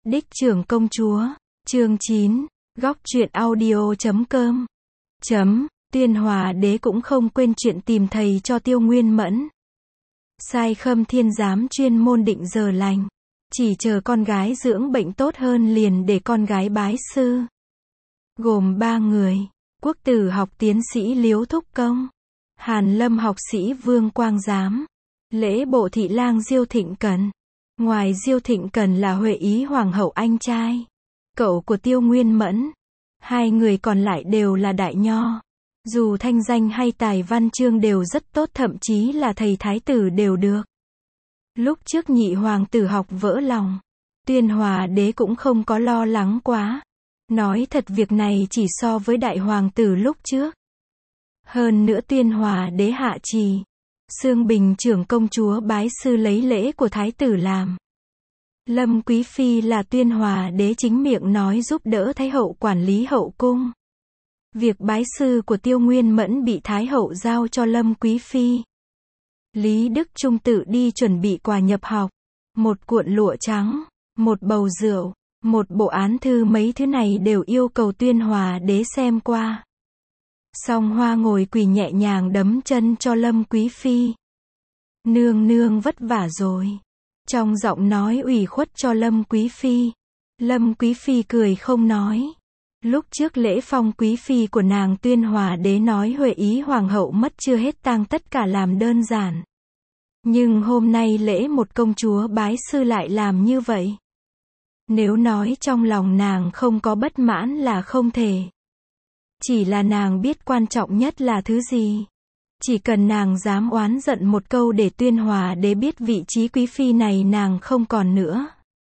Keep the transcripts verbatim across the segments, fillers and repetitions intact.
Đích trưởng công chúa, chương chín, góc truyện audio chấm com. Chấm, Tuyên Hòa đế cũng không quên chuyện tìm thầy cho Tiêu Nguyên Mẫn. Sai Khâm Thiên giám chuyên môn định giờ lành. Chỉ chờ con gái dưỡng bệnh tốt hơn liền để con gái bái sư. Gồm ba người. Quốc tử học tiến sĩ Liếu Thúc Công. Hàn lâm học sĩ Vương Quang Giám. Lễ bộ thị lang Diêu Thịnh Cần. Ngoài Diêu Thịnh Cần là Huệ Ý Hoàng hậu anh trai, cậu của Tiêu Nguyên Mẫn. Hai người còn lại đều là đại nho. Dù thanh danh hay tài văn chương đều rất tốt, thậm chí là thầy thái tử đều được. Lúc trước nhị hoàng tử học vỡ lòng, Tuyên Hòa đế cũng không có lo lắng quá. Nói thật việc này chỉ so với đại hoàng tử lúc trước. Hơn nữa Tuyên Hòa đế hạ trì, Xương Bình trưởng công chúa bái sư lấy lễ của thái tử làm. Lâm Quý Phi là Tuyên Hòa đế chính miệng nói giúp đỡ Thái hậu quản lý hậu cung. Việc bái sư của Tiêu Nguyên Mẫn bị Thái hậu giao cho Lâm Quý Phi. Lý Đức Trung tự đi chuẩn bị quà nhập học. Một cuộn lụa trắng, một bầu rượu, một bộ án thư, mấy thứ này đều yêu cầu Tuyên Hòa đế xem qua. Song Hoa ngồi quỳ nhẹ nhàng đấm chân cho Lâm Quý Phi. Nương nương vất vả rồi. Trong giọng nói ủy khuất cho Lâm Quý Phi. Lâm Quý Phi cười không nói. Lúc trước lễ phong Quý Phi của nàng Tuyên Hòa đế nói Huệ Ý Hoàng hậu mất chưa hết tang tất cả làm đơn giản. Nhưng hôm nay lễ một công chúa bái sư lại làm như vậy. Nếu nói trong lòng nàng không có bất mãn là không thể. Chỉ là nàng biết quan trọng nhất là thứ gì. Chỉ cần nàng dám oán giận một câu để Tuyên Hòa đế biết vị trí quý phi này nàng không còn nữa.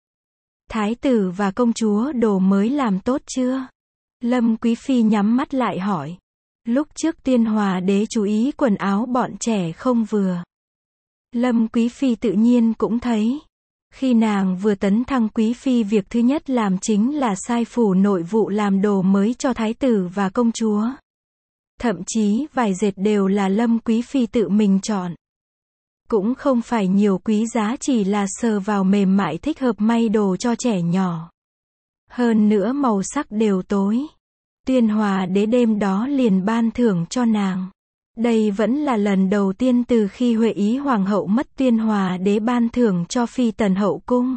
Thái tử và công chúa đồ mới làm tốt chưa? Lâm Quý Phi nhắm mắt lại hỏi. Lúc trước Tuyên Hòa đế chú ý quần áo bọn trẻ không vừa. Lâm Quý Phi tự nhiên cũng thấy. Khi nàng vừa tấn thăng quý phi, việc thứ nhất làm chính là sai phủ nội vụ làm đồ mới cho thái tử và công chúa. Thậm chí vải dệt đều là Lâm Quý Phi tự mình chọn. Cũng không phải nhiều quý giá, chỉ là sờ vào mềm mại thích hợp may đồ cho trẻ nhỏ. Hơn nữa màu sắc đều tối. Tuyên Hòa đế đêm đó liền ban thưởng cho nàng. Đây vẫn là lần đầu tiên từ khi Huệ Ý Hoàng hậu mất Tuyên Hòa đế ban thưởng cho phi tần hậu cung.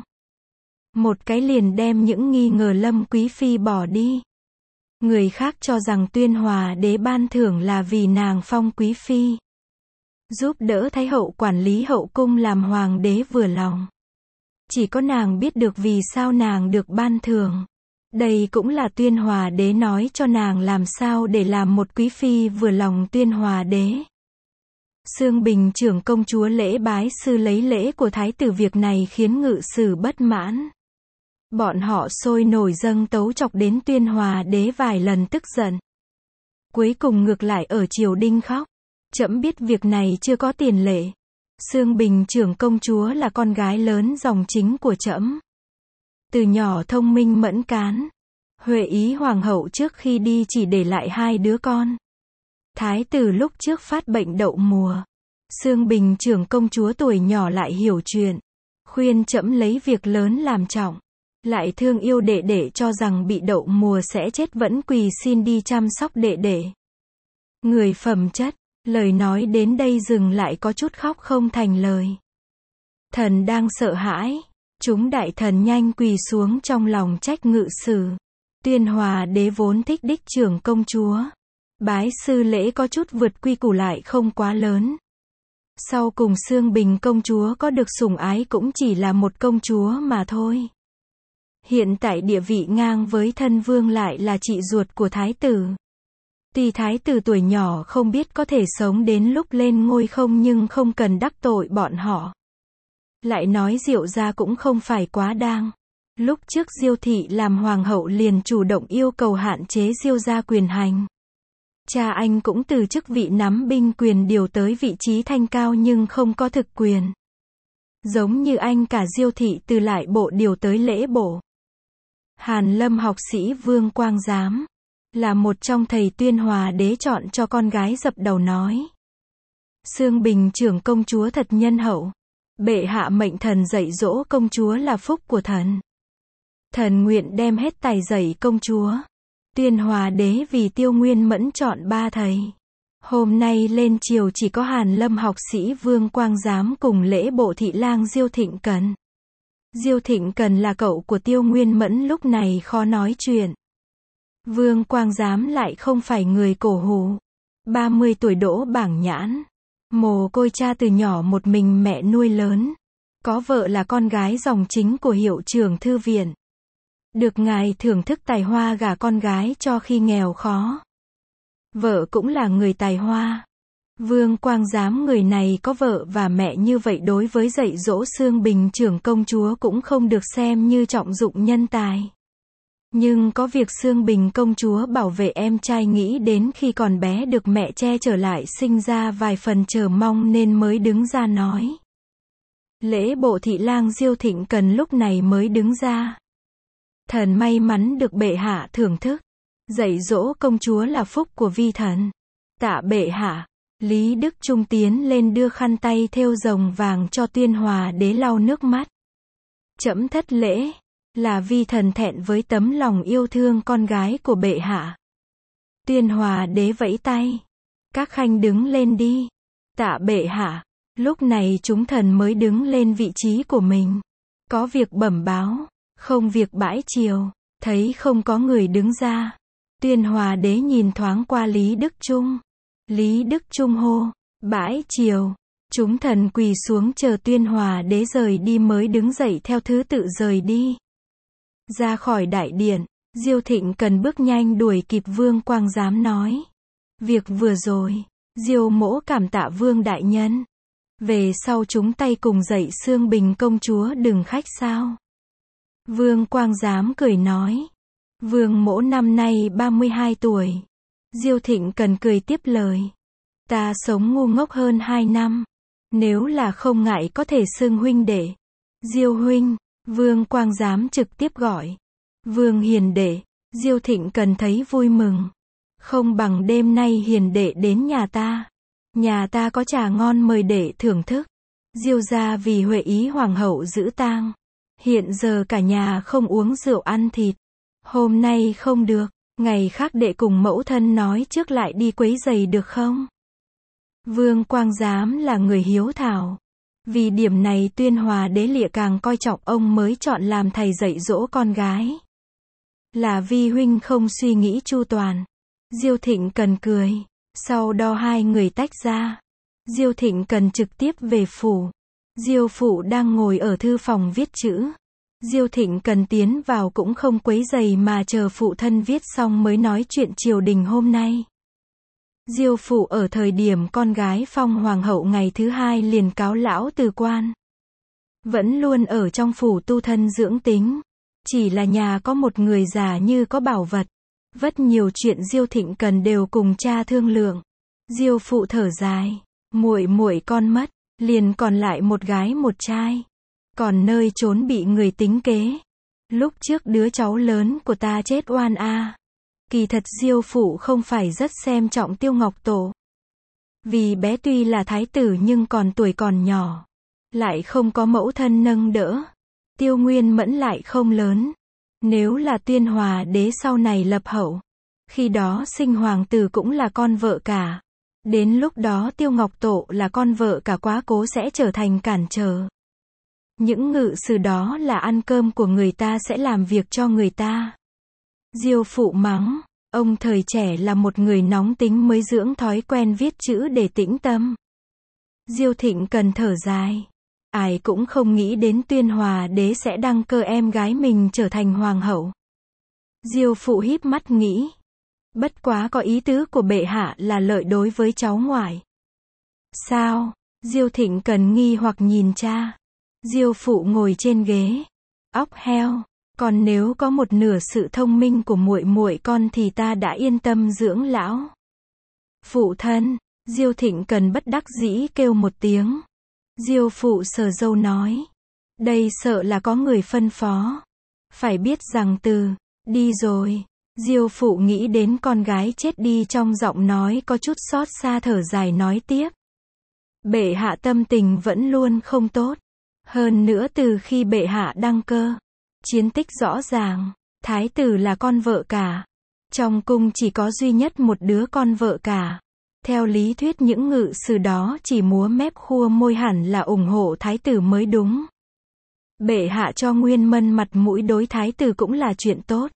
Một cái liền đem những nghi ngờ Lâm Quý Phi bỏ đi. Người khác cho rằng Tuyên Hòa đế ban thưởng là vì nàng phong quý phi, giúp đỡ Thái hậu quản lý hậu cung làm hoàng đế vừa lòng. Chỉ có nàng biết được vì sao nàng được ban thưởng. Đây cũng là Tuyên Hòa đế nói cho nàng làm sao để làm một quý phi vừa lòng Tuyên Hòa đế. Xương Bình trưởng công chúa lễ bái sư lấy lễ của thái tử, việc này khiến ngự sử bất mãn. Bọn họ sôi nổi dâng tấu chọc đến Tuyên Hòa đế vài lần tức giận. Cuối cùng ngược lại ở triều đình khóc. Trẫm biết việc này chưa có tiền lệ. Xương Bình trưởng công chúa là con gái lớn dòng chính của trẫm. Từ nhỏ thông minh mẫn cán. Huệ Ý Hoàng hậu trước khi đi chỉ để lại hai đứa con. Thái tử lúc trước phát bệnh đậu mùa. Xương Bình trưởng công chúa tuổi nhỏ lại hiểu chuyện. Khuyên trẫm lấy việc lớn làm trọng. Lại thương yêu đệ đệ, cho rằng bị đậu mùa sẽ chết vẫn quỳ xin đi chăm sóc đệ đệ. Người phẩm chất, lời nói đến đây dừng lại có chút khóc không thành lời. Thần đang sợ hãi. Chúng đại thần nhanh quỳ xuống trong lòng trách ngự sử. Tuyên Hòa đế vốn thích đích trưởng công chúa. Bái sư lễ có chút vượt quy củ lại không quá lớn. Sau cùng Xương Bình công chúa có được sủng ái cũng chỉ là một công chúa mà thôi. Hiện tại địa vị ngang với thân vương lại là chị ruột của thái tử. Tuy thái tử tuổi nhỏ không biết có thể sống đến lúc lên ngôi không, nhưng không cần đắc tội bọn họ. Lại nói Diệu gia cũng không phải quá đáng. Lúc trước Diêu thị làm hoàng hậu liền chủ động yêu cầu hạn chế Diêu gia quyền hành. Cha anh cũng từ chức vị nắm binh quyền điều tới vị trí thanh cao nhưng không có thực quyền. Giống như anh cả Diêu thị từ lại bộ điều tới lễ bộ. Hàn lâm học sĩ Vương Quang Giám là một trong thầy Tuyên Hòa đế chọn cho con gái dập đầu nói. Xương Bình trưởng công chúa thật nhân hậu. Bệ hạ mệnh thần dạy dỗ công chúa là phúc của thần. Thần nguyện đem hết tài dạy công chúa. Tuyên Hòa đế vì Tiêu Nguyên Mẫn chọn ba thầy. Hôm nay lên triều chỉ có Hàn Lâm học sĩ Vương Quang Giám cùng lễ bộ thị lang Diêu Thịnh Cần. Diêu Thịnh Cần là cậu của Tiêu Nguyên Mẫn, lúc này khó nói chuyện. Vương Quang Giám lại không phải người cổ hủ. ba mươi tuổi đỗ bảng nhãn. Mồ côi cha từ nhỏ một mình mẹ nuôi lớn. Có vợ là con gái dòng chính của hiệu trưởng thư viện. Được ngài thưởng thức tài hoa gả con gái cho khi nghèo khó. Vợ cũng là người tài hoa. Vương Quang Giám người này có vợ và mẹ như vậy, đối với dạy dỗ Xương Bình trưởng công chúa cũng không được xem như trọng dụng nhân tài. Nhưng có việc Xương Bình công chúa bảo vệ em trai nghĩ đến khi còn bé được mẹ che chở lại sinh ra vài phần chờ mong nên mới đứng ra nói. Lễ bộ thị lang Diêu Thịnh Cần lúc này mới đứng ra. Thần may mắn được bệ hạ thưởng thức. Dạy dỗ công chúa là phúc của vi thần. Tạ bệ hạ. Lý Đức Trung tiến lên đưa khăn tay thêu rồng vàng cho Tuyên Hòa đế lau nước mắt. Trẫm thất lễ. Là vi thần thẹn với tấm lòng yêu thương con gái của bệ hạ. Tuyên Hòa đế vẫy tay. Các khanh đứng lên đi. Tạ bệ hạ. Lúc này chúng thần mới đứng lên vị trí của mình. Có việc bẩm báo. Không việc bãi triều. Thấy không có người đứng ra. Tuyên Hòa đế nhìn thoáng qua Lý Đức Trung. Lý Đức Trung hô. Bãi triều. Chúng thần quỳ xuống chờ Tuyên Hòa đế rời đi mới đứng dậy theo thứ tự rời đi. Ra khỏi đại điện, Diêu Thịnh Cần bước nhanh đuổi kịp. Vương Quang Giám nói. Việc vừa rồi, Diêu mỗ cảm tạ Vương đại nhân. Về sau chúng tay cùng dạy Xương Bình công chúa đừng khách sao. Vương Quang Giám cười nói. Vương mỗ năm nay ba mươi hai tuổi. Diêu Thịnh Cần cười tiếp lời. Ta sống ngu ngốc hơn hai năm. Nếu là không ngại có thể xưng huynh đệ. Diêu huynh. Vương Quang Giám trực tiếp gọi. Vương hiền đệ. Diêu Thịnh Cần thấy vui mừng. Không bằng đêm nay hiền đệ đến nhà ta. Nhà ta có trà ngon mời đệ thưởng thức. Diêu gia vì Huệ Ý hoàng hậu giữ tang. Hiện giờ cả nhà không uống rượu ăn thịt. Hôm nay không được. Ngày khác đệ cùng mẫu thân nói trước lại đi quấy giày được không? Vương Quang Giám là người hiếu thảo. Vì điểm này Tuyên Hòa đế lịa càng coi trọng ông mới chọn làm thầy dạy dỗ con gái. Là vi huynh không suy nghĩ chu toàn. Diêu Thịnh Cần cười. Sau đó hai người tách ra. Diêu Thịnh Cần trực tiếp về phủ. Diêu phụ đang ngồi ở thư phòng viết chữ. Diêu Thịnh Cần tiến vào cũng không quấy rầy mà chờ phụ thân viết xong mới nói chuyện triều đình hôm nay. Diêu phụ ở thời điểm con gái phong hoàng hậu ngày thứ hai liền cáo lão từ quan. Vẫn luôn ở trong phủ tu thân dưỡng tính. Chỉ là nhà có một người già như có bảo vật. Vất nhiều chuyện Diêu Thịnh Cần đều cùng cha thương lượng. Diêu phụ thở dài. Muội muội con mất. Liền còn lại một gái một trai. Còn nơi trốn bị người tính kế. Lúc trước đứa cháu lớn của ta chết oan a. Kỳ thật Diêu phụ không phải rất xem trọng Tiêu Ngọc Tổ. Vì bé tuy là thái tử nhưng còn tuổi còn nhỏ. Lại không có mẫu thân nâng đỡ. Tiêu Nguyên Mẫn lại không lớn. Nếu là Tuyên Hòa đế sau này lập hậu. Khi đó sinh hoàng tử cũng là con vợ cả. Đến lúc đó Tiêu Ngọc Tổ là con vợ cả quá cố sẽ trở thành cản trở. Những ngự sử đó là ăn cơm của người ta sẽ làm việc cho người ta. Diêu phụ mắng, ông thời trẻ là một người nóng tính mới dưỡng thói quen viết chữ để tĩnh tâm. Diêu Thịnh Cần thở dài. Ai cũng không nghĩ đến Tuyên Hòa đế sẽ đăng cơ em gái mình trở thành hoàng hậu. Diêu phụ híp mắt nghĩ. Bất quá có ý tứ của bệ hạ là lợi đối với cháu ngoại. Sao? Diêu Thịnh Cần nghi hoặc nhìn cha. Diêu phụ ngồi trên ghế. Óc heo. Còn nếu có một nửa sự thông minh của muội muội con thì ta đã yên tâm dưỡng lão. Phụ thân. Diêu Thịnh Cần bất đắc dĩ kêu một tiếng. Diêu phụ sờ râu nói. Đây sợ là có người phân phó. Phải biết rằng từ đi rồi. Diêu phụ nghĩ đến con gái chết đi trong giọng nói có chút xót xa thở dài nói tiếp. Bệ hạ tâm tình vẫn luôn không tốt. Hơn nữa từ khi bệ hạ đăng cơ. Chiến tích rõ ràng, thái tử là con vợ cả. Trong cung chỉ có duy nhất một đứa con vợ cả. Theo lý thuyết những ngự sử đó chỉ múa mép khua môi hẳn là ủng hộ thái tử mới đúng. Bệ hạ cho Nguyên Mân mặt mũi đối thái tử cũng là chuyện tốt.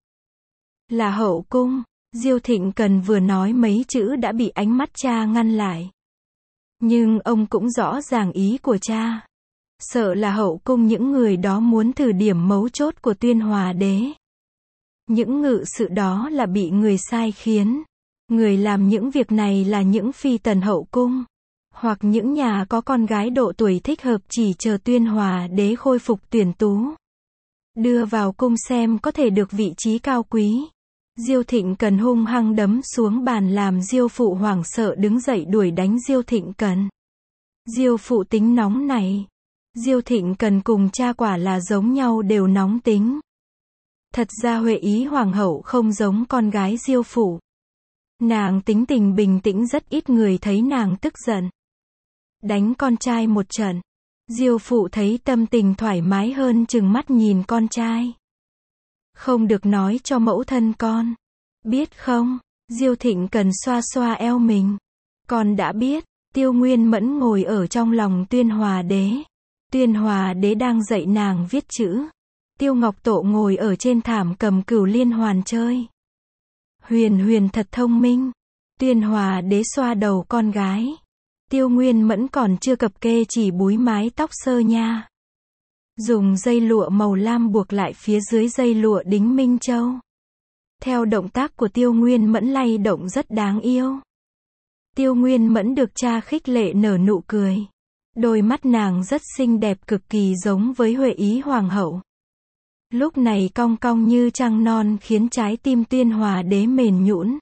Là hậu cung, Diêu Thịnh Cần vừa nói mấy chữ đã bị ánh mắt cha ngăn lại. Nhưng ông cũng rõ ràng ý của cha. Sợ là hậu cung những người đó muốn thử điểm mấu chốt của Tuyên Hòa đế. Những ngự sự đó là bị người sai khiến. Người làm những việc này là những phi tần hậu cung. Hoặc những nhà có con gái độ tuổi thích hợp chỉ chờ Tuyên Hòa đế khôi phục tuyển tú. Đưa vào cung xem có thể được vị trí cao quý. Diêu Thịnh Cần hung hăng đấm xuống bàn làm Diêu phụ hoảng sợ đứng dậy đuổi đánh Diêu Thịnh Cần. Diêu phụ tính nóng này. Diêu Thịnh Cần cùng cha quả là giống nhau đều nóng tính. Thật ra Huệ Ý hoàng hậu không giống con gái Diêu phụ. Nàng tính tình bình tĩnh rất ít người thấy nàng tức giận. Đánh con trai một trận. Diêu phụ thấy tâm tình thoải mái hơn chừng mắt nhìn con trai. Không được nói cho mẫu thân con. Biết không? Diêu Thịnh Cần xoa xoa eo mình. Con đã biết. Tiêu Nguyên Mẫn ngồi ở trong lòng Tuyên Hòa đế. Tuyên Hòa đế đang dạy nàng viết chữ. Tiêu Ngọc Tộ ngồi ở trên thảm cầm cửu liên hoàn chơi. Huyền Huyền thật thông minh. Tuyên Hòa đế xoa đầu con gái. Tiêu Nguyên Mẫn còn chưa cập kê chỉ búi mái tóc sơ nha. Dùng dây lụa màu lam buộc lại phía dưới dây lụa đính Minh Châu. Theo động tác của Tiêu Nguyên Mẫn lay động rất đáng yêu. Tiêu Nguyên Mẫn được cha khích lệ nở nụ cười. Đôi mắt nàng rất xinh đẹp cực kỳ giống với Huệ Ý hoàng hậu. Lúc này cong cong như trăng non khiến trái tim Tuyên Hòa đế mềm nhũn.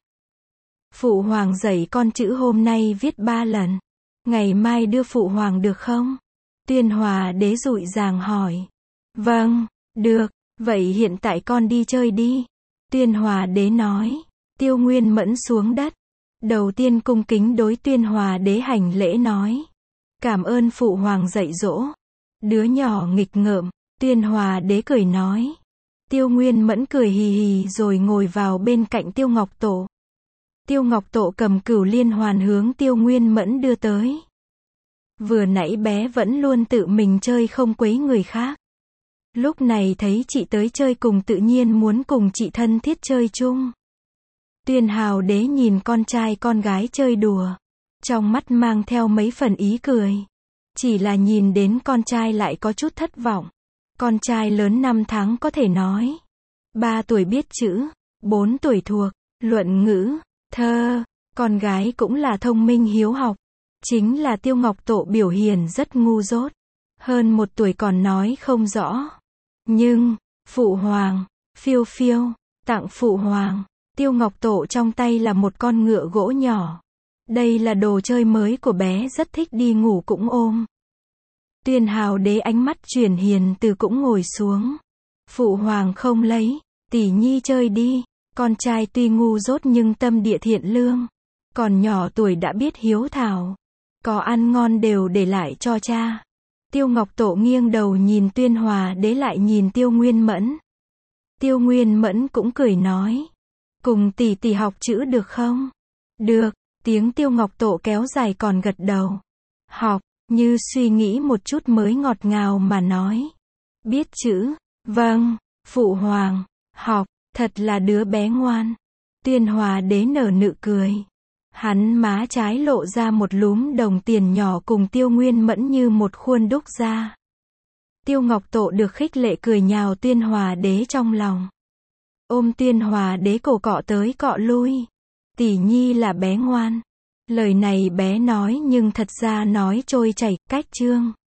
Phụ hoàng dạy con chữ hôm nay viết ba lần. Ngày mai đưa phụ hoàng được không? Tuyên Hòa đế dụi dàng hỏi. Vâng, được, vậy hiện tại con đi chơi đi. Tuyên Hòa đế nói. Tiêu Nguyên Mẫn xuống đất. Đầu tiên cung kính đối Tuyên Hòa đế hành lễ nói. Cảm ơn phụ hoàng dạy dỗ. Đứa nhỏ nghịch ngợm. Tuyên Hòa đế cười nói. Tiêu Nguyên Mẫn cười hì hì rồi ngồi vào bên cạnh Tiêu Ngọc Tổ. Tiêu Ngọc Tổ cầm cửu liên hoàn hướng Tiêu Nguyên Mẫn đưa tới. Vừa nãy bé vẫn luôn tự mình chơi không quấy người khác. Lúc này thấy chị tới chơi cùng tự nhiên muốn cùng chị thân thiết chơi chung. Tuyên Hào đế nhìn con trai con gái chơi đùa. Trong mắt mang theo mấy phần ý cười. Chỉ là nhìn đến con trai lại có chút thất vọng. Con trai lớn năm tháng có thể nói. ba tuổi biết chữ. bốn tuổi thuộc. Luận ngữ. Thơ. Con gái cũng là thông minh hiếu học. Chính là Tiêu Ngọc Tộ biểu hiện rất ngu dốt. Hơn một tuổi còn nói không rõ. Nhưng, phụ hoàng, phiêu phiêu, tặng phụ hoàng. Tiêu Ngọc Tộ trong tay là một con ngựa gỗ nhỏ. Đây là đồ chơi mới của bé rất thích đi ngủ cũng ôm. Tuyên Hào đế ánh mắt chuyển hiền từ cũng ngồi xuống. Phụ hoàng không lấy, tỷ nhi chơi đi. Con trai tuy ngu dốt nhưng tâm địa thiện lương. Còn nhỏ tuổi đã biết hiếu thảo. Có ăn ngon đều để lại cho cha. Tiêu Ngọc Tổ nghiêng đầu nhìn Tuyên Hòa đế lại nhìn Tiêu Nguyên Mẫn. Tiêu Nguyên Mẫn cũng cười nói. Cùng tỷ tỷ học chữ được không? Được, tiếng Tiêu Ngọc Tổ kéo dài còn gật đầu. Học, như suy nghĩ một chút mới ngọt ngào mà nói. Biết chữ, vâng, phụ hoàng, học, thật là đứa bé ngoan. Tuyên Hòa đế nở nụ cười. Hắn má trái lộ ra một lúm đồng tiền nhỏ cùng Tiêu Nguyên Mẫn như một khuôn đúc ra. Tiêu Ngọc Tổ được khích lệ cười nhào Tuyên Hòa đế trong lòng. Ôm Tuyên Hòa đế cổ cọ tới cọ lui. Tỷ nhi là bé ngoan. Lời này bé nói nhưng thật ra nói trôi chảy, cách chương.